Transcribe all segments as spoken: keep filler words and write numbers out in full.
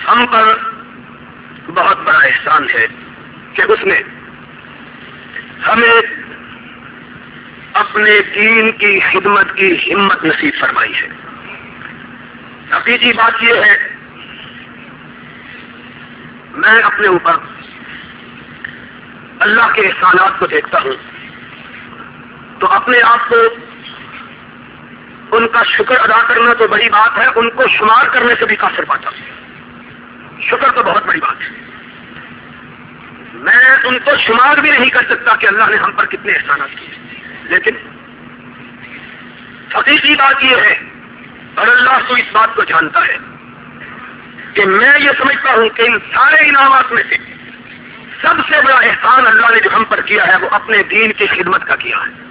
ہم پر بہت بڑا احسان ہے کہ اس نے ہمیں اپنے دین کی خدمت کی ہمت نصیب فرمائی ہے. حقیقی بات یہ ہے، میں اپنے اوپر اللہ کے احسانات کو دیکھتا ہوں تو اپنے آپ کو ان کا شکر ادا کرنا تو بڑی بات ہے، ان کو شمار کرنے سے بھی قاصر پاتا ہوں. شکر تو بہت بڑی بات ہے، میں ان کو شمار بھی نہیں کر سکتا کہ اللہ نے ہم پر کتنے احسانات کیے. لیکن حقیقی بات یہ ہے، اور اللہ تو اس بات کو جانتا ہے کہ میں یہ سمجھتا ہوں کہ ان سارے انعامات میں سے سب سے بڑا احسان اللہ نے جو ہم پر کیا ہے وہ اپنے دین کی خدمت کا کیا ہے.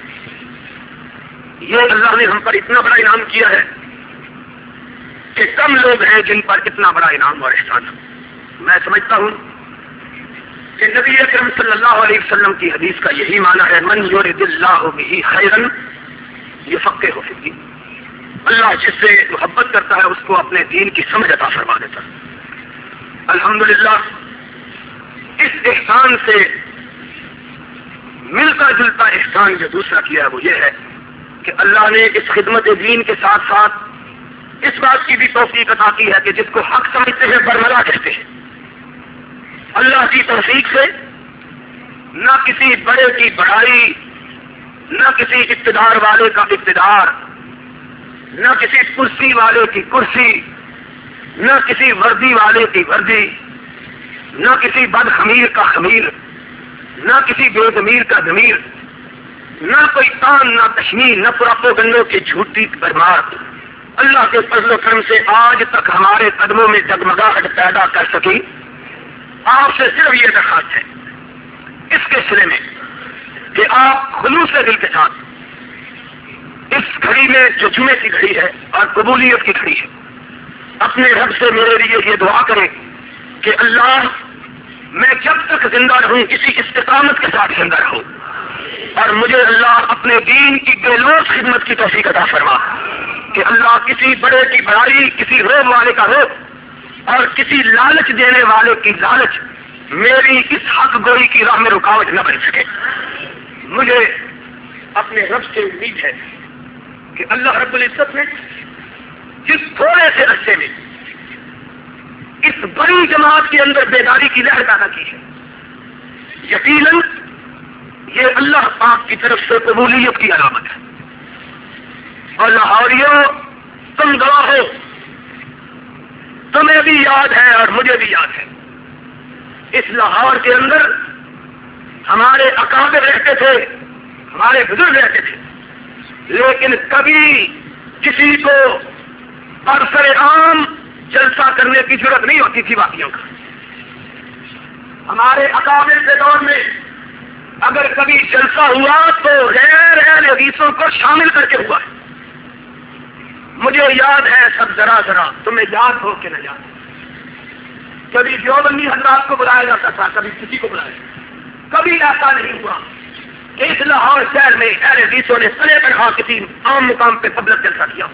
یہ اللہ نے ہم پر اتنا بڑا انعام کیا ہے کہ کم لوگ ہیں جن پر اتنا بڑا انعام اور احسان ہو. میں سمجھتا ہوں کہ نبی اکرم صلی اللہ علیہ وسلم کی حدیث کا یہی معنی ہے، من یرد اللہ بہ خیرا یفقہہ فی الدین. اللہ جس سے محبت کرتا ہے اس کو اپنے دین کی سمجھ عطا فرما دیتا ہے. الحمدللہ اس احسان سے ملتا جلتا احسان جو دوسرا کیا وہ یہ ہے کہ اللہ نے اس خدمت دین کے ساتھ ساتھ اس بات کی بھی توفیق عطا کی ہے کہ جس کو حق سمجھتے ہیں برملا کہتے ہیں. اللہ کی توفیق سے نہ کسی بڑے کی بڑائی، نہ کسی اقتدار والے کا اقتدار، نہ کسی کرسی والے کی کرسی، نہ کسی وردی والے کی وردی، نہ کسی بد خمیر کا خمیر، نہ کسی بے ضمیر کا ضمیر، نہ کوئی تان، نہ تشمیل، نہ پراپوگنڈوں کی جھوٹی برمار. اللہ کے فضل و کرم سے آج تک ہمارے قدموں میں جگمگاہٹ پیدا کر سکی. آپ سے صرف یہ درخواست ہے اس کے سلے میں کہ آپ خلوص دل کے ساتھ اس گھڑی میں جو جمعے کی گھڑی ہے اور قبولیت کی گھڑی ہے، اپنے رب سے میرے لیے یہ دعا کریں کہ اللہ میں جب تک زندہ رہوں اسی استقامت کے ساتھ زندہ رہوں، اور مجھے اللہ اپنے دین کی بے لوث خدمت کی توفیق عطا فرما کہ اللہ کسی بڑے کی بڑائی، کسی روب والے کا روب اور کسی لالچ دینے والے کی لالچ میری اس حق گوئی کی راہ میں رکاوٹ نہ بن سکے. مجھے اپنے رب سے امید ہے کہ اللہ رب العزت نے جس تھوڑے سے عرصے میں اس بڑی جماعت کے اندر بیداری کی لہر پیدا کی ہے، یقیناً یہ اللہ پاک کی طرف سے قبولیت کی علامت ہے. اور لاہوریوں تم گواہ ہو، تمہیں بھی یاد ہے اور مجھے بھی یاد ہے، اس لاہور کے اندر ہمارے اکابر رہتے تھے، ہمارے بزرگ رہتے تھے، لیکن کبھی کسی کو برسر عام جلسہ کرنے کی ضرورت نہیں ہوتی تھی باقیوں کا. ہمارے اکابر کے دور میں اگر کبھی جلسہ ہوا تو غیر اہل حدیثوں کو شامل کر کے ہوا ہے. مجھے یاد ہے سب ذرا ذرا، تمہیں یاد ہو کہ نہ یاد. کبھی دیوبندی حضرات کو بلایا جاتا تھا، کبھی کسی کو بلایا. کبھی ایسا نہیں ہوا کہ اس لاہور شہر میں اہل حدیثوں نے سنے پر کسی عام مقام پہ پبلک جلسہ کیا.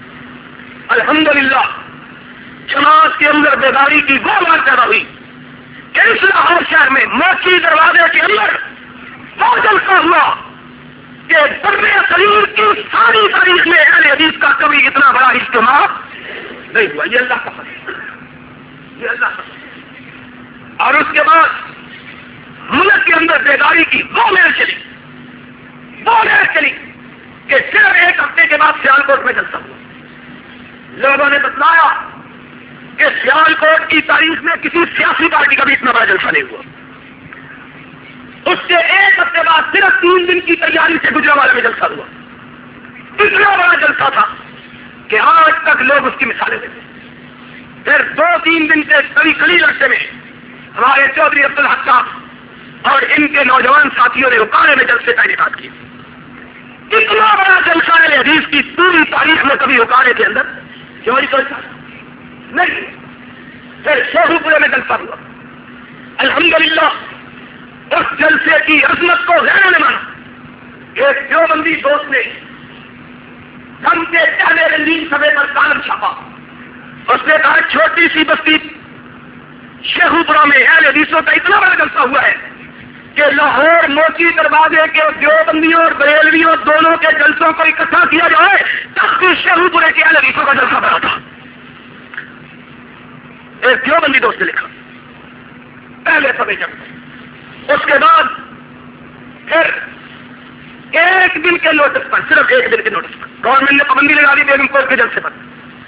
الحمدللہ جماعت کے اندر بیداری کی وہ بات پیدا ہوئی کہ اس لاہور شہر میں موچی دروازے کے اندر وہ جلسہ ہوا کہ برے صغیر کی ساری تاریخ میں اہل حدیث کا کبھی اتنا بڑا اجتماع نہیں ہوا. یہ اللہ کا فضل ہے، یہ اللہ کا فضل ہے. اور اس کے بعد ملک کے اندر بیداری کی وہ لہر چلی، وہ لہر چلی کہ صرف ایک ہفتے کے بعد سیالکوٹ میں جلسہ ہوا. لوگوں نے بتلایا کہ سیالکوٹ کی تاریخ میں کسی سیاسی پارٹی کا بھی اتنا بڑا جلسہ نہیں ہوا. اس سے ایک ہفتے بعد صرف تین دن کی تیاری سے گجرانوالے میں جلسہ ہوا. اتنا بڑا جلسہ تھا کہ آج تک لوگ اس کی مثالیں دیتے. پھر دو تین دن سے کڑی کڑی عرصے میں ہمارے چودھری عبدالحق صاحب اور ان کے نوجوان ساتھیوں نے اکاڑے میں جلسے کا انعقاد کیا. اتنا بڑا جلسہ ہے حدیث کی پوری تاریخ میں کبھی اکاڑے کے اندر کیوں نہیں سوچا نہیں. پھر شوہو پورے میں جلسہ ہوا. الحمدللہ اس جلسے کی عظمت کو غیروں نے مانا. ایک دیوبندی دوست نے ہم کے پہلے رنگین سبے پر کالم چھاپا اس نے کہا چھوٹی سی بستی شیخو پورا میں اہل حدیثوں کا اتنا بڑا جلسہ ہوا ہے کہ لاہور موچی دروازے کے دیوبندیوں اور بریلویوں دونوں کے جلسوں کو اکٹھا کیا جائے تب بھی شیخو پورے کے اہل حدیثوں کا جلسہ بڑا تھا. ایک دیوبندی دوست نے لکھا پہلے سبھی جب اس کے بعد پھر ایک دن کے نوٹس پر صرف ایک دن کے نوٹس پر گورنمنٹ نے پابندی لگا دی بیگم کوٹ کے جلسے پر.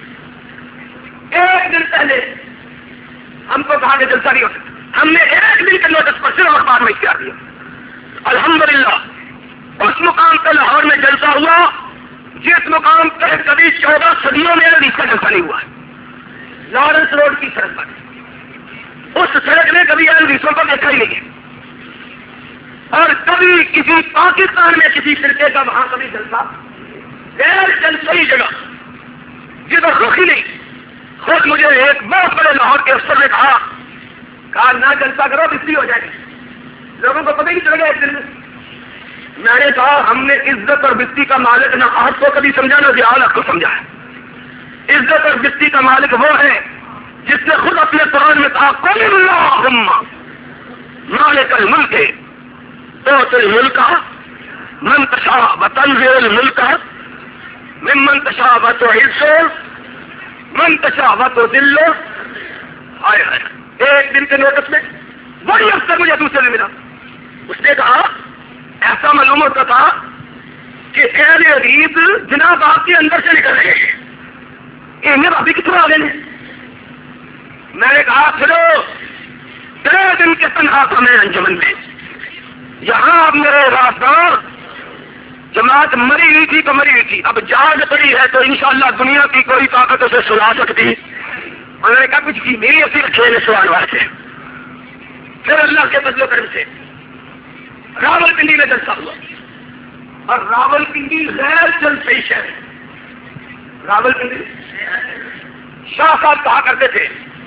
ایک دن پہلے ہم کو کہا کہ جلسہ نہیں ہو سکتا. ہم نے ایک دن کے نوٹس پر صرف اخبار میں اشتہار دیا. الحمدللہ اس مقام پہ لاہور میں جلسہ ہوا جس مقام پہ کبھی چودہ صدیوں میں حدیث کا جلسہ نہیں ہوا ہے. لارنس روڈ کی سڑک پر اس سڑک نے کبھی حدیثوں کو دیکھا ہی نہیں ہے. اور کبھی کسی پاکستان میں کسی فرقے کا وہاں کبھی جلسہ غیر جلسائی جگہ جدھر رخ ہی نہیں. خود مجھے ایک بہت بڑے لاہور کے افسر نے کہا کہا نہ جلسہ کرو بستی ہو جائے گی. لوگوں کو پتہ ہی نہیں چلے گا ایک دن میں. میں نے کہا ہم نے عزت اور بستی کا مالک نہ آپ کو کبھی سمجھا نہ جہال آپ کو سمجھا ہے. عزت اور بستی کا مالک وہ ہے جس نے خود اپنے قرآن میں کہا قل اللہم مالک الملک تؤتی الملک من تشاء وتنزع الملک ممن تشاء وتعز من تشاء وتذل. ہائے ہائے ایک دن کے نوٹس میں وہی افسر مجھے دوسرے میں ملا. اس نے کہا ایسا معلوم ہوتا تھا کہ اہل حدیث جناب آپ کے اندر سے نکل رہے ہیں. انہیں ابھی کتنا آ گئے. میں نے کہا چلو تیرے دن کے تنہا تھا میں انجمن میں یہاں اب میرے رازدار جماعت مری ہوئی تھی تو مری ہوئی تھی اب جاگ پڑی ہے تو انشاءاللہ دنیا کی کوئی طاقت اسے سلا سکتی. انہوں نے کہا کچھ کی میری اپنی رکھے نے سوال واسطے. پھر اللہ کے فضل و کرم سے راول پنڈی میں جلسہ ہوا اور راول پنڈی غیر جلسائی شہر ہے. راول پنڈی شاہ صاحب کہا کرتے تھے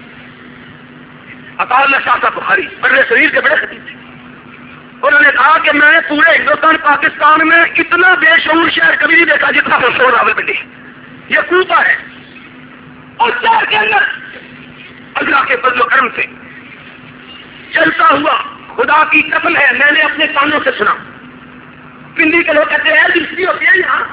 عطا اللہ شاہ صاحب بخاری بڑے شریر کے بڑے خطیب تھے. انہوں نے کہا کہ میں پورے ہندوستان پاکستان میں اتنا بے شعور شہر کبھی نہیں دیکھا جتنا مشہور راول پنڈی. یہ کوفہ ہے اور شہر کے اندر اللہ کے فضل و کرم سے جلسہ ہوا. خدا کی قسم ہے میں نے اپنے کانوں سے سنا. پنڈی کے لوگ کہتے ہیں دوسری ہوتی ہے یہاں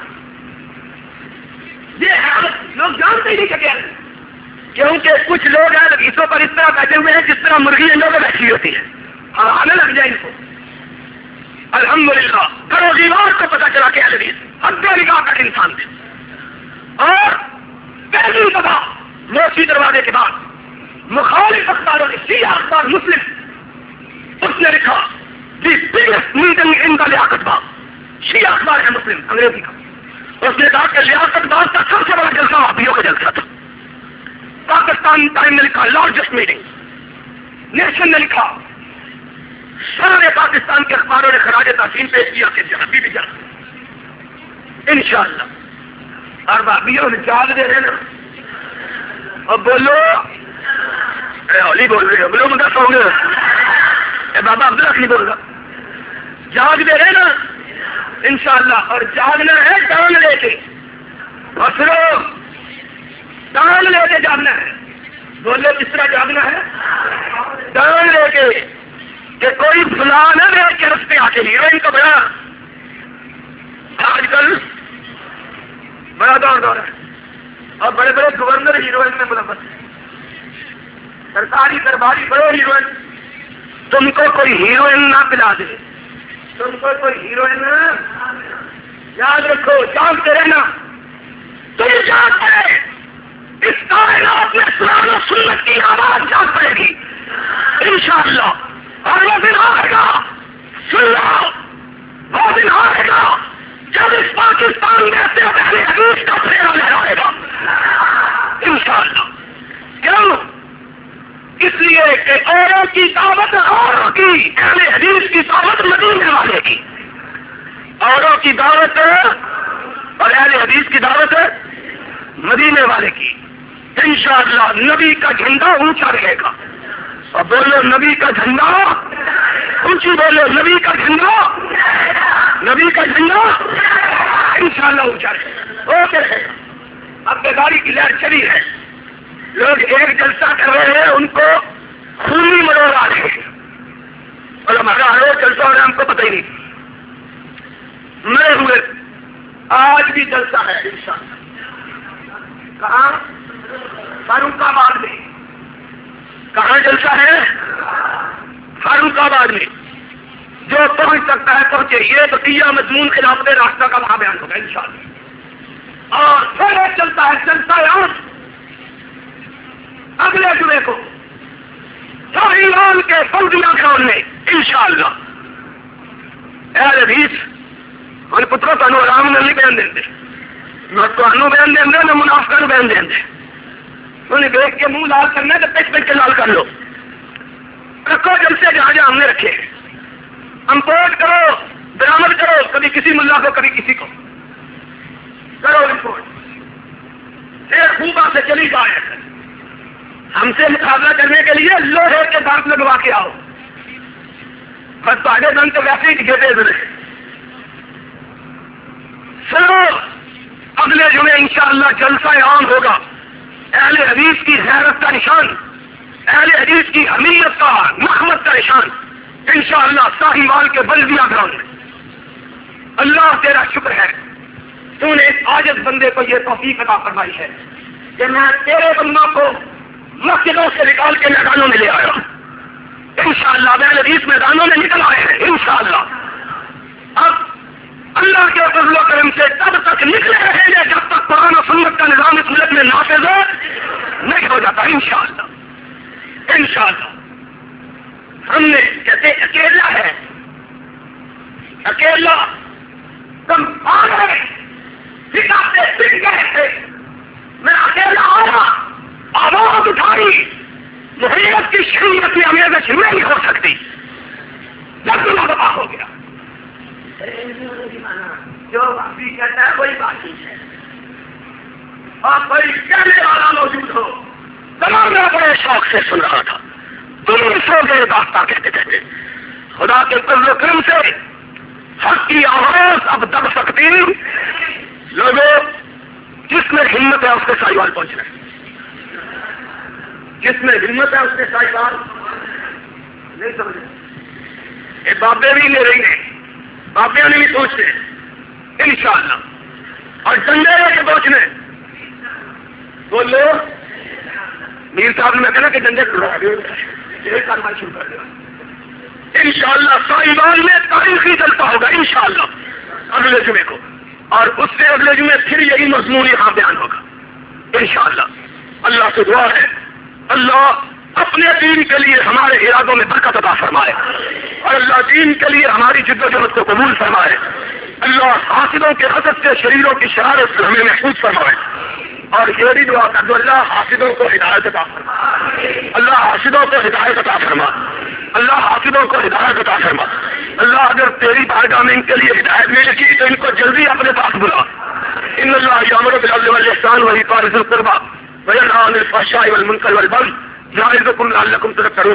یہ ہے لوگ جانتے ہی نہیں سکے کیونکہ کچھ لوگ ہیں حدیثوں پر اس طرح بیٹھے ہوئے ہیں جس طرح مرغی انڈوں میں بیٹھی ہوتی ہے. ہم آنے لگ جائیں ان کو. الحمدللہ گھروں دیوار کو پتا چلا کہ حدیث حد نگاہ کا انسان تھے. اور پہلی دفعہ موسی دروازے کے بعد مخالف اخباروں نے شیعہ اخبار مسلم اس نے لکھا دی بگیسٹ میٹنگ ان دا لیاقت باغ. شیعہ اخبار ہے مسلم انگریزی کا. اس نے کہا کہ لیاقت باغ کا سب سے بڑا جلسہ وہابیوں کا جلسہ تھا. پاکستان ٹائم نے لکھا لارجسٹ میٹنگ. نیشن نے لکھا سارے پاکستان کے اخباروں نے خراج تحسین پیش کیا کہ جہاں بھی جا انشاءاللہ. اور وہابیوں نے جاگ دے رہے نا اب بولو ہولی بول رہے ہو بولو مدد سو گے اے بابا عبداللہ نہیں بول رہا. جاگ دے رہے نا انشاءاللہ. اور جاگنا ہے ڈانگ لے کے اور صرف ڈانگ لے کے جاگنا ہے. بولو کس طرح جاگنا ہے ڈانگ لے کے کہ کوئی فلاں نہ دیکھ کے رستے آ کے ہیروئن کا بڑا آج کل بڑا دور دور ہے اور بڑے بڑے گورنر ہیروئن میں ملوث ہیں. سرکاری درباری بڑے ہیروئن. تم کو کوئی ہیروئن نہ پلا دے تم کو کوئی ہیروئن یاد رکھو جانتے رہنا. تو یہ جانتے رہے اس کائنات میں قرآن و سنت کی آواز جان پڑے گی انشاءاللہ. اور وہ دن آئے گا سن لو وہ دن آئے گا جب اس پاکستان میں سے پہلے حدیث کا پھیرا لہرائے گا انشاءاللہ. کیوں؟ اس لیے کہ اوروں کی دعوت اوروں کی اہل حدیث کی دعوت مدینے والے کی. اوروں کی دعوت اور اہل حدیث کی دعوت مدینے والے کی. انشاءاللہ نبی کا جھنڈا اونچا رہے گا. اور بولو نبی کا جھنڈا اونچی بولو نبی کا جھنڈا نبی کا جھنڈا انشاءاللہ اونچا رہے گا. اوکے رہے گا. اب بیداری کی لہر چلی ہے لوگ ایک جلسہ کر رہے ہیں ان کو خونی مروڑ آ رہے ہیں اور ہمارا ہر روز جلسہ ہو رہا ہے ہم کو پتہ ہی نہیں مرے ہوئے. آج بھی جلسہ ہے انشاءاللہ. کہاں؟ فاروق آباد میں. کہاں جلسہ ہے؟ فاروق آباد میں. جو پہنچ سکتا ہے پہنچے. یہ بقیہ مضمون خلافت راستہ کا وہاں بیان ہوگا انشاءاللہ. اور پھر ایک چلتا ہے چلتا ہے اگلے جمعے کو شاہیوال کے فوجیاں گراؤنڈ میں انشاءاللہ. اہل حدیث اور پتروں کو آرام نہیں بیان دیں گے نہ تو بیان دیں گے نہ منافقہ نو بیان دیں گے. انہیں دیکھ کے منہ لال کرنا ہے تو پیچ پیچ کے لال کر لو. رکھو جلسے جہاں جہاں ہم نے رکھے. امپورٹ کرو برآمد کرو کبھی کسی ملا کو کبھی کسی کو کرو رپورٹ. پھر خوبا سے چلی جائے. ہم سے مقابلہ کرنے کے لیے لوہے کے دانت لگوا کے آؤ. بس آگے دن تو ویسے ہی دکھے تھے. چلو اگلے جمعے انشاءاللہ جلسہ عام ہوگا. اہل حدیث کی غیرت کا نشان, اہل حدیث کی حمیت کا نخوت کا نشان انشاءاللہ ساہیوال کے بلدیہ گراؤنڈ میں. اللہ تیرا شکر ہے تو نے اس عاجز بندے کو یہ توفیق عطا فرمائی ہے کہ میں تیرے بندوں کو مسجدوں سے نکال کے میدانوں میں لے آیا. انشاءاللہ اہل حدیث میدانوں میں نکل آئے ہیں انشاءاللہ. اب اللہ کے فضل و کرم سے تب تک نکلے رہیں گے جب تک قرآن و سنت کا نظام اس ملک میں نافذ نہیں ہو جاتا انشاءاللہ. انشاءاللہ ہم نے کہتے اکیلا ہے, اکیلا تم آ گئے سکھاتے سکھ گئے تھے. میں اکیلا آیا آواز اٹھائی. محیط کی شریعت کی امیزش نہیں ہو سکتی. جب تمہیں دفاع ہو گیا جو باقی کہتا ہے وہی باقی ہے. اور کوئی کہنے والا موجود ہو. تمام بڑے شوق سے سن رہا تھا. دونوں سو گئے داستہ کہتے کہتے خدا کے فضل و کرم سے حق کی آواز اب دب سکتی. لوگوں جس میں ہمت ہے اس کے ساہیوال پہنچنا ہے. جس میں ہمت ہے اس کے ساہیوال نہیں سمجھے. یہ بابے بھی لے رہی ہیں, بابے نے بھی سوچتے ہیں انشاءاللہ. اور ڈنڈے لے کے پہنچنے بولو میر صاحب نے میں کہنا کہ ڈنڈے کاروائی شروع کر دیا. انشاءاللہ ساہیوال میں تاریخی جلسہ ہوگا انشاءاللہ اگلے جمعے کو. اور اس سے اگلے جمعے پھر یہی مضمون یہاں بیان ہوگا انشاءاللہ. اللہ سے دعا ہے اللہ اپنے دین کے لیے ہمارے ارادوں میں برکت عطا فرمائے اور اللہ دین کے لیے ہماری جد و جہد کو قبول فرمائے. اللہ حاسدوں کے حسد سے شریروں کی شرارت سے ہمیں محفوظ فرمائے. اور یہ بھی دعا کر دو اللہ حاسدوں کو ہدایت عطا فرما. اللہ حاسدوں کو ہدایت عطا فرما. اللہ حاسدوں کو ہدایت عطا فرما. اللہ اگر تیری بارگاہ میں ان کے لیے ہدایت نہیں لکھی تو ان کو جلدی اپنے پاس بلا. ان اللہ یامر بالعدل والاحسان وایتاء ذی القربى وینہی عن الفحشاء والمنکر والبغی یعظکم لعلکم تذکرون.